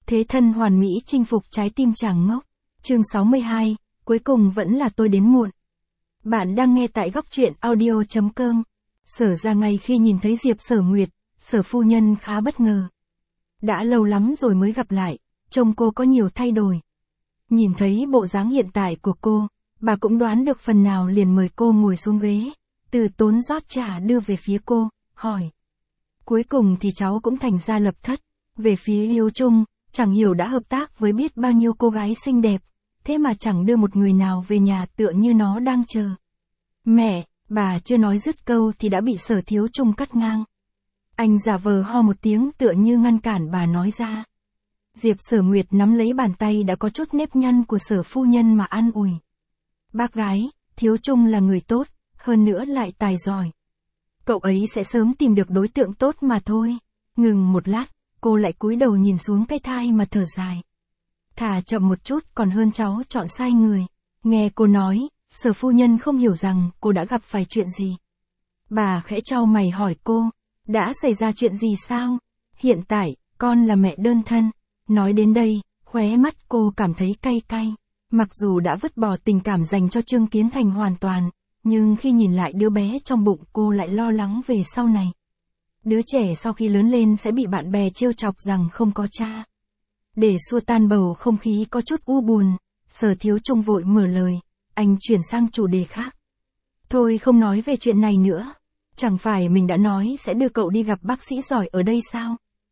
Thế thân hoàn mỹ chinh phục trái tim chàng ngốc. Chương 62, cuối cùng vẫn là tôi đến muộn. Bạn đang nghe tại góc truyện audio.com. Sở ra ngay khi nhìn thấy Diệp Sở Nguyệt, Sở phu nhân khá bất ngờ. Đã lâu lắm rồi mới gặp lại, trông cô có nhiều thay đổi. Nhìn thấy bộ dáng hiện tại của cô, bà cũng đoán được phần nào liền mời cô ngồi xuống ghế, từ tốn rót trà đưa về phía cô, hỏi. Cuối cùng thì cháu cũng thành ra lập thất, về phía Hiếu Trung, chẳng hiểu đã hợp tác với biết bao nhiêu cô gái xinh đẹp, thế mà chẳng đưa một người nào về nhà tựa như nó đang chờ. Mẹ, bà chưa nói dứt câu thì đã bị Sở Thiếu Trung cắt ngang. Anh giả vờ ho một tiếng tựa như ngăn cản bà nói ra. Diệp Sở Nguyệt nắm lấy bàn tay đã có chút nếp nhăn của Sở phu nhân mà an ủi. Bác gái, Thiếu Trung là người tốt, hơn nữa lại tài giỏi. Cậu ấy sẽ sớm tìm được đối tượng tốt mà thôi. Ngừng một lát, cô lại cúi đầu nhìn xuống cái thai mà thở dài. Thả chậm một chút còn hơn cháu chọn sai người. Nghe cô nói, Sở phu nhân không hiểu rằng cô đã gặp phải chuyện gì. Bà khẽ chau mày hỏi cô, đã xảy ra chuyện gì sao? Hiện tại, con là mẹ đơn thân. Nói đến đây, khóe mắt cô cảm thấy cay cay. Mặc dù đã vứt bỏ tình cảm dành cho Trương Kiến Thành hoàn toàn, nhưng khi nhìn lại đứa bé trong bụng cô lại lo lắng về sau này. Đứa trẻ sau khi lớn lên sẽ bị bạn bè trêu chọc rằng không có cha. Để xua tan bầu không khí có chút u buồn, Sở Thiếu Trung vội mở lời, anh chuyển sang chủ đề khác. Thôi không nói về chuyện này nữa. Chẳng phải mình đã nói sẽ đưa cậu đi gặp bác sĩ giỏi ở đây sao?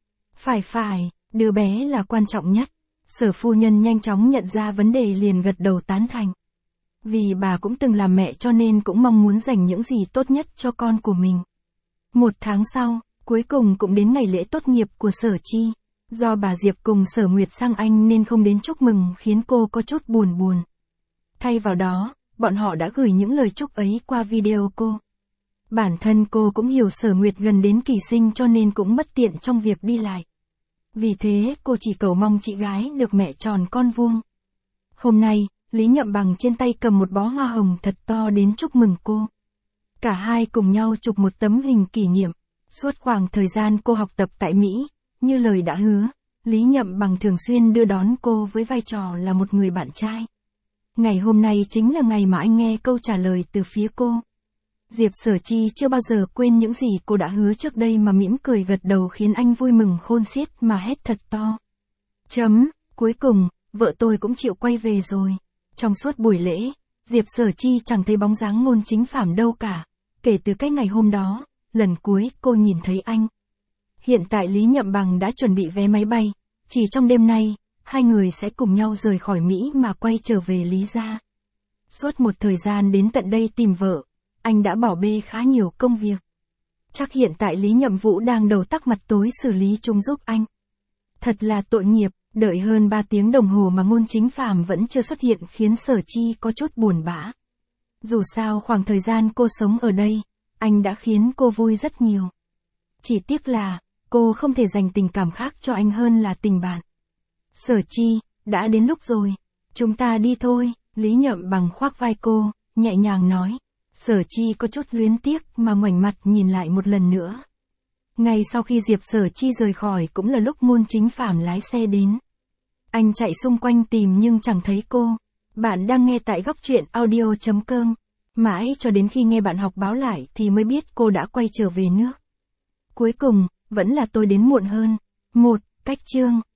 Phải, đứa bé là quan trọng nhất. Sở phu nhân nhanh chóng nhận ra vấn đề liền gật đầu tán thành. Vì bà cũng từng làm mẹ cho nên cũng mong muốn dành những gì tốt nhất cho con của mình. 1 tháng sau, cuối cùng cũng đến ngày lễ tốt nghiệp của Sở Chi. Do bà Diệp cùng Sở Nguyệt sang Anh nên không đến chúc mừng khiến cô có chút buồn. Thay vào đó, bọn họ đã gửi những lời chúc ấy qua video cô. Bản thân cô cũng hiểu Sở Nguyệt gần đến kỳ sinh cho nên cũng bất tiện trong việc đi lại. Vì thế cô chỉ cầu mong chị gái được mẹ tròn con vuông. Hôm nay, Lý Nhậm Bằng trên tay cầm một bó hoa hồng thật to đến chúc mừng cô. Cả hai cùng nhau chụp một tấm hình kỷ niệm. Suốt khoảng thời gian cô học tập tại Mỹ, như lời đã hứa, Lý Nhậm Bằng thường xuyên đưa đón cô với vai trò là một người bạn trai. Ngày hôm nay chính là ngày mà anh nghe câu trả lời từ phía cô. Diệp Sở Chi chưa bao giờ quên những gì cô đã hứa trước đây mà mỉm cười gật đầu khiến anh vui mừng khôn xiết mà hét thật to. Cuối cùng, vợ tôi cũng chịu quay về rồi. Trong suốt buổi lễ, Diệp Sở Chi chẳng thấy bóng dáng Ngôn Chính Phạm đâu cả. Kể từ cái ngày hôm đó, lần cuối cô nhìn thấy anh. Hiện tại Lý Nhậm Bằng đã chuẩn bị vé máy bay. Chỉ trong đêm nay, hai người sẽ cùng nhau rời khỏi Mỹ mà quay trở về Lý gia. Suốt một thời gian đến tận đây tìm vợ, anh đã bỏ bê khá nhiều công việc. Chắc hiện tại Lý Nhậm Vũ đang đầu tắc mặt tối xử lý chúng giúp anh. Thật là tội nghiệp, đợi hơn 3 tiếng đồng hồ mà Ngôn Chính Phạm vẫn chưa xuất hiện khiến Sở Chi có chút buồn bã. Dù sao khoảng thời gian cô sống ở đây, anh đã khiến cô vui rất nhiều. Chỉ tiếc là, cô không thể dành tình cảm khác cho anh hơn là tình bạn. Sở Chi, đã đến lúc rồi. Chúng ta đi thôi, Lý Nhậm Bằng khoác vai cô, nhẹ nhàng nói. Sở Chi có chút luyến tiếc mà ngoảnh mặt nhìn lại một lần nữa. Ngay sau khi Diệp Sở Chi rời khỏi cũng là lúc Ngôn Chính Phạm lái xe đến. Anh chạy xung quanh tìm nhưng chẳng thấy cô. Bạn đang nghe tại góc truyện audio.com. Mãi cho đến khi nghe bạn học báo lại thì mới biết cô đã quay trở về nước. Cuối cùng, vẫn là tôi đến muộn hơn. Cách chương.